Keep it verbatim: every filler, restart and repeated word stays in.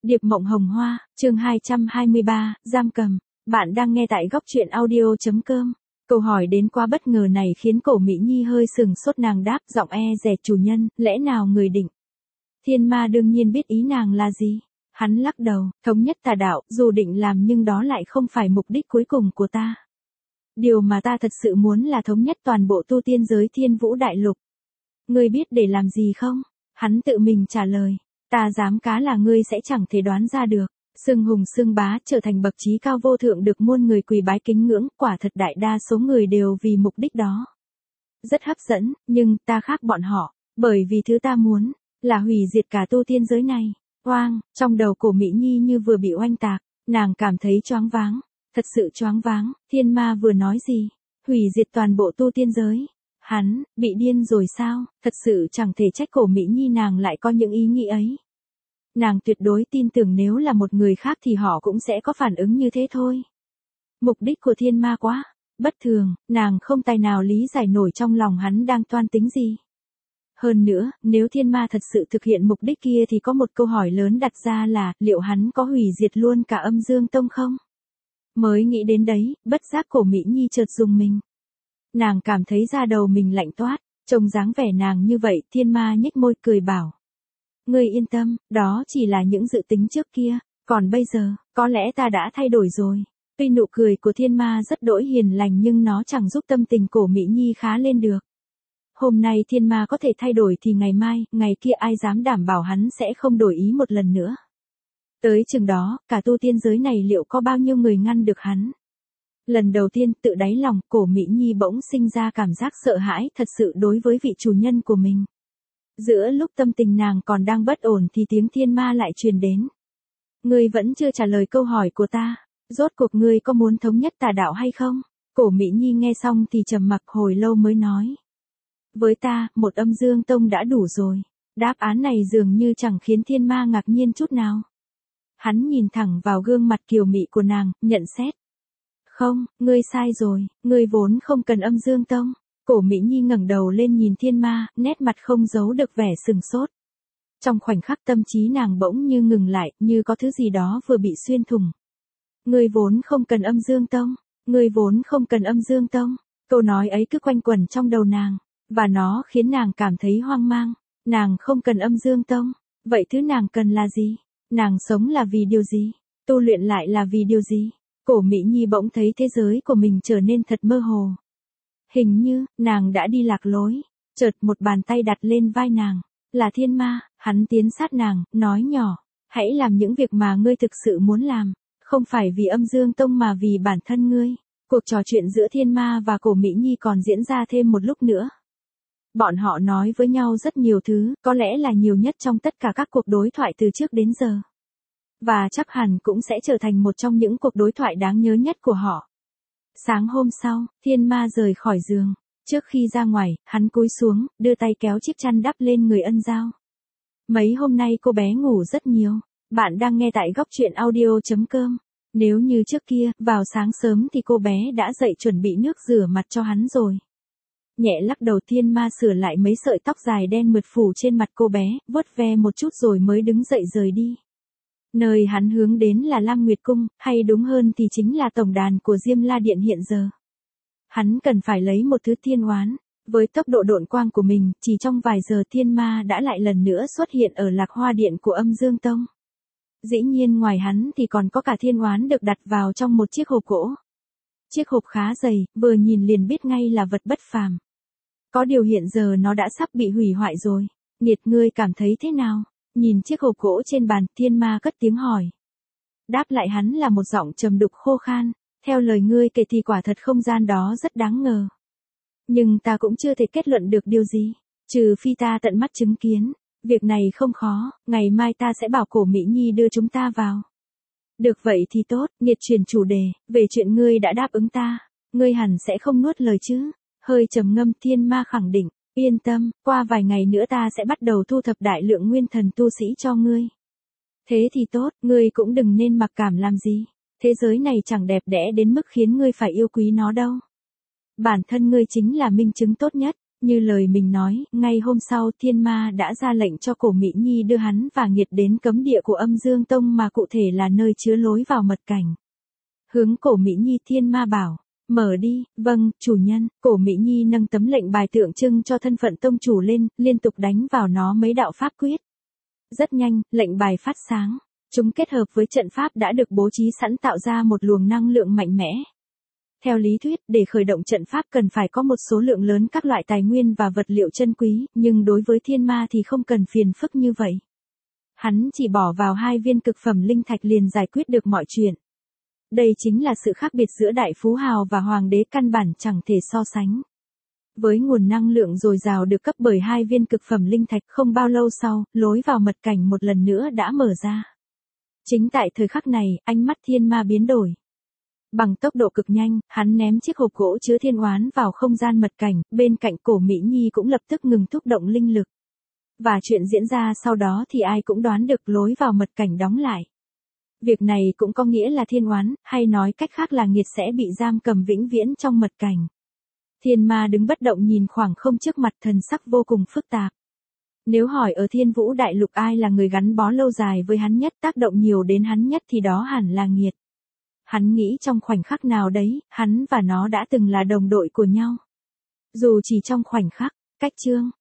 Điệp Mộng Hồng Hoa, chương hai trăm hai mươi ba, giam cầm. Bạn đang nghe tại góc truyện audio chấm com. Câu hỏi đến quá bất ngờ này khiến Cổ Mỹ Nhi hơi sừng sốt, nàng đáp giọng e dè, chủ nhân, lẽ nào người định? Thiên Ma đương nhiên biết ý nàng là gì. Hắn lắc đầu, thống nhất tà đạo, dù định làm nhưng đó lại không phải mục đích cuối cùng của ta. Điều mà ta thật sự muốn là thống nhất toàn bộ tu tiên giới Thiên Vũ Đại Lục. Ngươi biết để làm gì không? Hắn tự mình trả lời. Ta dám cá là ngươi sẽ chẳng thể đoán ra được. Xưng hùng xưng bá, trở thành bậc trí cao vô thượng được muôn người quỳ bái kính ngưỡng, quả thật đại đa số người đều vì mục đích đó. Rất hấp dẫn, nhưng ta khác bọn họ, bởi vì thứ ta muốn là hủy diệt cả tu tiên giới này. Oang, trong đầu Cổ Mỹ Nhi như vừa bị oanh tạc, nàng cảm thấy choáng váng, thật sự choáng váng. Thiên Ma vừa nói gì? Hủy diệt toàn bộ tu tiên giới. Hắn bị điên rồi sao? Thật sự chẳng thể trách Cổ Mỹ Nhi nàng lại có những ý nghĩ ấy. Nàng tuyệt đối tin tưởng nếu là một người khác thì họ cũng sẽ có phản ứng như thế thôi. Mục đích của Thiên Ma quá bất thường, nàng không tài nào lý giải nổi trong lòng hắn đang toan tính gì. Hơn nữa, nếu Thiên Ma thật sự thực hiện mục đích kia thì có một câu hỏi lớn đặt ra là, liệu hắn có hủy diệt luôn cả Âm Dương Tông không? Mới nghĩ đến đấy, bất giác Cổ Mỹ Nhi chợt rùng mình. Nàng cảm thấy da đầu mình lạnh toát, trông dáng vẻ nàng như vậy, Thiên Ma nhếch môi cười bảo. Ngươi yên tâm, đó chỉ là những dự tính trước kia, còn bây giờ, có lẽ ta đã thay đổi rồi. Tuy nụ cười của Thiên Ma rất đỗi hiền lành nhưng nó chẳng giúp tâm tình Cổ Mỹ Nhi khá lên được. Hôm nay Thiên Ma có thể thay đổi thì ngày mai, ngày kia ai dám đảm bảo hắn sẽ không đổi ý một lần nữa. Tới chừng đó, cả tu tiên giới này liệu có bao nhiêu người ngăn được hắn? Lần đầu tiên, tự đáy lòng, Cổ Mỹ Nhi bỗng sinh ra cảm giác sợ hãi thật sự đối với vị chủ nhân của mình. Giữa lúc tâm tình nàng còn đang bất ổn thì tiếng Thiên Ma lại truyền đến. Ngươi vẫn chưa trả lời câu hỏi của ta. Rốt cuộc ngươi có muốn thống nhất tà đạo hay không? Cổ Mỹ Nhi nghe xong thì trầm mặc hồi lâu mới nói. Với ta, một Âm Dương Tông đã đủ rồi. Đáp án này dường như chẳng khiến Thiên Ma ngạc nhiên chút nào. Hắn nhìn thẳng vào gương mặt kiều mị của nàng, nhận xét. Không, ngươi sai rồi, ngươi vốn không cần Âm Dương Tông. Cổ Mỹ Nhi ngẩng đầu lên nhìn Thiên Ma, nét mặt không giấu được vẻ sừng sốt. Trong khoảnh khắc tâm trí nàng bỗng như ngừng lại, như có thứ gì đó vừa bị xuyên thủng. Ngươi vốn không cần Âm Dương Tông, ngươi vốn không cần Âm Dương Tông. Câu nói ấy cứ quanh quẩn trong đầu nàng, và nó khiến nàng cảm thấy hoang mang. Nàng không cần Âm Dương Tông, vậy thứ nàng cần là gì? Nàng sống là vì điều gì? Tu luyện lại là vì điều gì? Cổ Mỹ Nhi bỗng thấy thế giới của mình trở nên thật mơ hồ. Hình như, nàng đã đi lạc lối. Chợt một bàn tay đặt lên vai nàng. Là Thiên Ma, hắn tiến sát nàng, nói nhỏ. Hãy làm những việc mà ngươi thực sự muốn làm. Không phải vì Âm Dương Tông mà vì bản thân ngươi. Cuộc trò chuyện giữa Thiên Ma và Cổ Mỹ Nhi còn diễn ra thêm một lúc nữa. Bọn họ nói với nhau rất nhiều thứ, có lẽ là nhiều nhất trong tất cả các cuộc đối thoại từ trước đến giờ. Và chắc hẳn cũng sẽ trở thành một trong những cuộc đối thoại đáng nhớ nhất của họ. Sáng hôm sau, Thiên Ma rời khỏi giường. Trước khi ra ngoài, hắn cúi xuống, đưa tay kéo chiếc chăn đắp lên người Ân Giao. Mấy hôm nay cô bé ngủ rất nhiều. Bạn đang nghe tại góc truyện audio chấm com. Nếu như trước kia, vào sáng sớm thì cô bé đã dậy chuẩn bị nước rửa mặt cho hắn rồi. Nhẹ lắc đầu, Thiên Ma sửa lại mấy sợi tóc dài đen mượt phủ trên mặt cô bé, vuốt ve một chút rồi mới đứng dậy rời đi. Nơi hắn hướng đến là Lam Nguyệt Cung, hay đúng hơn thì chính là tổng đàn của Diêm La Điện hiện giờ. Hắn cần phải lấy một thứ thiên oán. Với tốc độ độn quang của mình, chỉ trong vài giờ Thiên Ma đã lại lần nữa xuất hiện ở Lạc Hoa Điện của Âm Dương Tông. Dĩ nhiên ngoài hắn thì còn có cả thiên oán được đặt vào trong một chiếc hộp gỗ. Chiếc hộp khá dày, vừa nhìn liền biết ngay là vật bất phàm. Có điều hiện giờ nó đã sắp bị hủy hoại rồi. Nghiệt, ngươi cảm thấy thế nào? Nhìn chiếc hộp gỗ trên bàn, Thiên Ma cất tiếng hỏi. Đáp lại hắn là một giọng trầm đục khô khan. Theo lời ngươi kể thì quả thật không gian đó rất đáng ngờ. Nhưng ta cũng chưa thể kết luận được điều gì. Trừ phi ta tận mắt chứng kiến. Việc này không khó, ngày mai ta sẽ bảo Cổ Mỹ Nhi đưa chúng ta vào. Được vậy thì tốt, Nghiệt chuyển chủ đề, về chuyện ngươi đã đáp ứng ta. Ngươi hẳn sẽ không nuốt lời chứ. Hơi trầm ngâm, Thiên Ma khẳng định. Yên tâm, qua vài ngày nữa ta sẽ bắt đầu thu thập đại lượng nguyên thần tu sĩ cho ngươi. Thế thì tốt, ngươi cũng đừng nên mặc cảm làm gì. Thế giới này chẳng đẹp đẽ đến mức khiến ngươi phải yêu quý nó đâu. Bản thân ngươi chính là minh chứng tốt nhất. Như lời mình nói, ngay hôm sau thiên ma đã ra lệnh cho Cổ Mỹ Nhi đưa hắn và Nghiệt đến cấm địa của Âm Dương Tông mà cụ thể là nơi chứa lối vào mật cảnh. Hướng Cổ Mỹ Nhi thiên ma bảo, mở đi, vâng, chủ nhân. Cổ Mỹ Nhi nâng tấm lệnh bài tượng trưng cho thân phận tông chủ lên, liên tục đánh vào nó mấy đạo pháp quyết. Rất nhanh, lệnh bài phát sáng. Chúng kết hợp với trận pháp đã được bố trí sẵn tạo ra một luồng năng lượng mạnh mẽ. Theo lý thuyết, để khởi động trận pháp cần phải có một số lượng lớn các loại tài nguyên và vật liệu chân quý, nhưng đối với thiên ma thì không cần phiền phức như vậy. Hắn chỉ bỏ vào hai viên cực phẩm linh thạch liền giải quyết được mọi chuyện. Đây chính là sự khác biệt giữa đại phú hào và hoàng đế căn bản chẳng thể so sánh. Với nguồn năng lượng dồi dào được cấp bởi hai viên cực phẩm linh thạch, không bao lâu sau, lối vào mật cảnh một lần nữa đã mở ra. Chính tại thời khắc này, ánh mắt thiên ma biến đổi. Bằng tốc độ cực nhanh, hắn ném chiếc hộp gỗ chứa thiên oán vào không gian mật cảnh, bên cạnh Cổ Mỹ Nhi cũng lập tức ngừng thúc động linh lực. Và chuyện diễn ra sau đó thì ai cũng đoán được, lối vào mật cảnh đóng lại. Việc này cũng có nghĩa là thiên oán, hay nói cách khác là Nghiệt sẽ bị giam cầm vĩnh viễn trong mật cảnh. Thiên ma đứng bất động nhìn khoảng không trước mặt, thần sắc vô cùng phức tạp. Nếu hỏi ở Thiên Vũ Đại Lục ai là người gắn bó lâu dài với hắn nhất, tác động nhiều đến hắn nhất thì đó hẳn là Nghiệt. Hắn nghĩ trong khoảnh khắc nào đấy, hắn và nó đã từng là đồng đội của nhau. Dù chỉ trong khoảnh khắc. Cách chương